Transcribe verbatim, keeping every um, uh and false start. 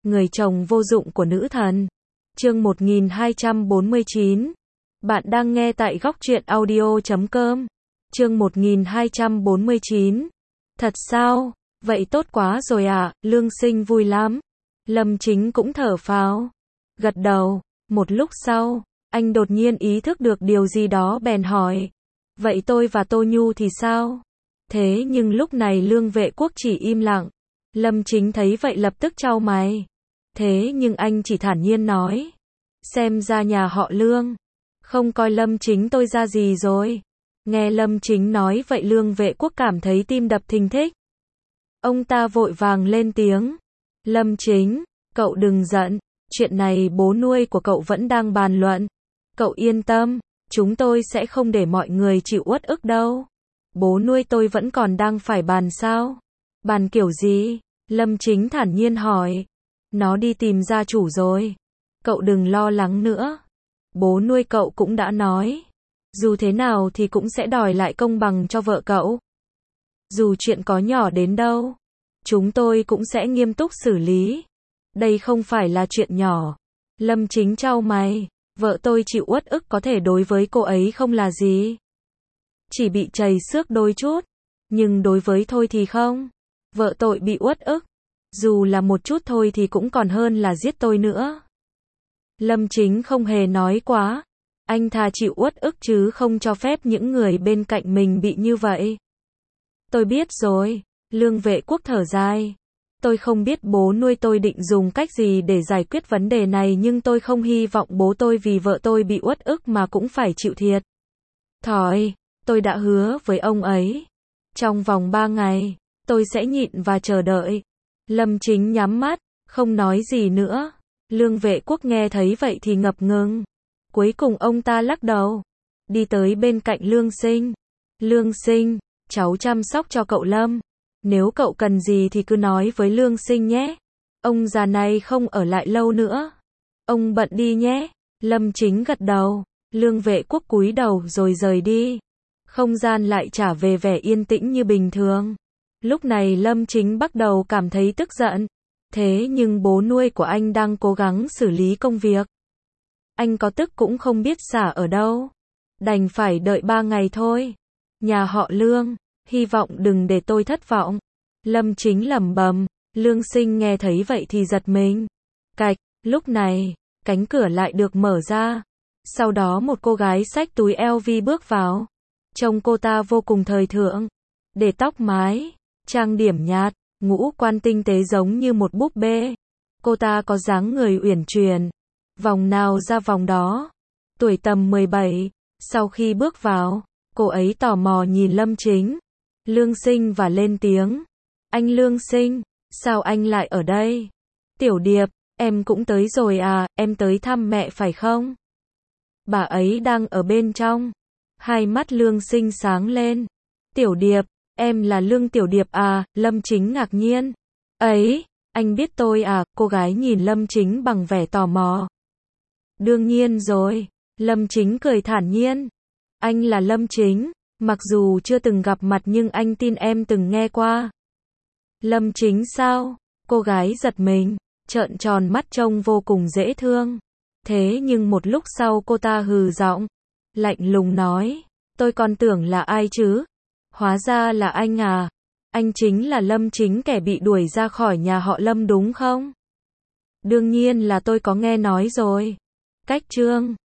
Người chồng vô dụng của nữ thần. Chương một nghìn hai trăm bốn mươi chín. Bạn đang nghe tại góc truyện audio chấm com. Chương một nghìn hai trăm bốn mươi chín. Thật sao? Vậy tốt quá rồi à, Lương Sinh vui lắm. Lâm Chính cũng thở phào. Gật đầu. Một lúc sau, anh đột nhiên ý thức được điều gì đó bèn hỏi. Vậy tôi và Tô Nhu thì sao? Thế nhưng lúc này Lương Vệ Quốc chỉ im lặng. Lâm Chính thấy vậy lập tức chau mày. Thế nhưng anh chỉ thản nhiên nói. Xem ra nhà họ Lương không coi Lâm Chính tôi ra gì rồi. Nghe Lâm Chính nói vậy Lương Vệ Quốc cảm thấy tim đập thình thịch. Ông ta vội vàng lên tiếng. Lâm Chính, cậu đừng giận. Chuyện này bố nuôi của cậu vẫn đang bàn luận. Cậu yên tâm, chúng tôi sẽ không để mọi người chịu uất ức đâu. Bố nuôi tôi vẫn còn đang phải bàn sao? Bàn kiểu gì? Lâm Chính thản nhiên hỏi. Nó đi tìm gia chủ rồi. Cậu đừng lo lắng nữa. Bố nuôi cậu cũng đã nói. Dù thế nào thì cũng sẽ đòi lại công bằng cho vợ cậu. Dù chuyện có nhỏ đến đâu, chúng tôi cũng sẽ nghiêm túc xử lý. Đây không phải là chuyện nhỏ. Lâm Chính chau mày. Vợ tôi chịu uất ức có thể đối với cô ấy không là gì. Chỉ bị trầy xước đôi chút. Nhưng đối với tôi thì không. Vợ tôi bị uất ức. Dù là một chút thôi thì cũng còn hơn là giết tôi nữa. Lâm Chính không hề nói quá. Anh thà chịu uất ức chứ không cho phép những người bên cạnh mình bị như vậy. Tôi biết rồi. Lương Vệ Quốc thở dài. Tôi không biết bố nuôi tôi định dùng cách gì để giải quyết vấn đề này nhưng tôi không hy vọng bố tôi vì vợ tôi bị uất ức mà cũng phải chịu thiệt. Thỏi, tôi đã hứa với ông ấy. Trong vòng ba ngày, tôi sẽ nhịn và chờ đợi. Lâm Chính nhắm mắt, không nói gì nữa. Lương Vệ Quốc nghe thấy vậy thì ngập ngừng. Cuối cùng ông ta lắc đầu. Đi tới bên cạnh Lương Sinh. Lương Sinh, cháu chăm sóc cho cậu Lâm. Nếu cậu cần gì thì cứ nói với Lương Sinh nhé. Ông già này không ở lại lâu nữa. Ông bận đi nhé. Lâm Chính gật đầu. Lương Vệ Quốc cúi đầu rồi rời đi. Không gian lại trả về vẻ yên tĩnh như bình thường. Lúc này Lâm Chính bắt đầu cảm thấy tức giận. Thế nhưng bố nuôi của anh đang cố gắng xử lý công việc. Anh có tức cũng không biết xả ở đâu. Đành phải đợi ba ngày thôi. Nhà họ Lương, hy vọng đừng để tôi thất vọng. Lâm Chính lẩm bẩm. Lương Sinh nghe thấy vậy thì giật mình. Cạch, lúc này, cánh cửa lại được mở ra. Sau đó một cô gái xách túi eo vi bước vào. Trông cô ta vô cùng thời thượng. Để tóc mái, trang điểm nhạt, ngũ quan tinh tế giống như một búp bê. Cô ta có dáng người uyển chuyển. Vòng nào ra vòng đó. Tuổi tầm mười bảy. Sau khi bước vào, cô ấy tò mò nhìn Lâm Chính. Lương Sinh và lên tiếng. Anh Lương Sinh, sao anh lại ở đây? Tiểu Điệp, em cũng tới rồi à, em tới thăm mẹ phải không? Bà ấy đang ở bên trong. Hai mắt Lương Sinh sáng lên. Tiểu Điệp, em là Lương Tiểu Điệp à? Lâm Chính ngạc nhiên. Ấy, anh biết tôi à? Cô gái nhìn Lâm Chính bằng vẻ tò mò. Đương nhiên rồi. Lâm Chính cười thản nhiên. Anh là Lâm Chính. Mặc dù chưa từng gặp mặt nhưng anh tin em từng nghe qua. Lâm Chính sao? Cô gái giật mình, trợn tròn mắt trông vô cùng dễ thương. Thế nhưng một lúc sau cô ta hừ giọng, lạnh lùng nói, tôi còn tưởng là ai chứ? Hóa ra là anh à? Anh chính là Lâm Chính kẻ bị đuổi ra khỏi nhà họ Lâm đúng không? Đương nhiên là tôi có nghe nói rồi. Cách chương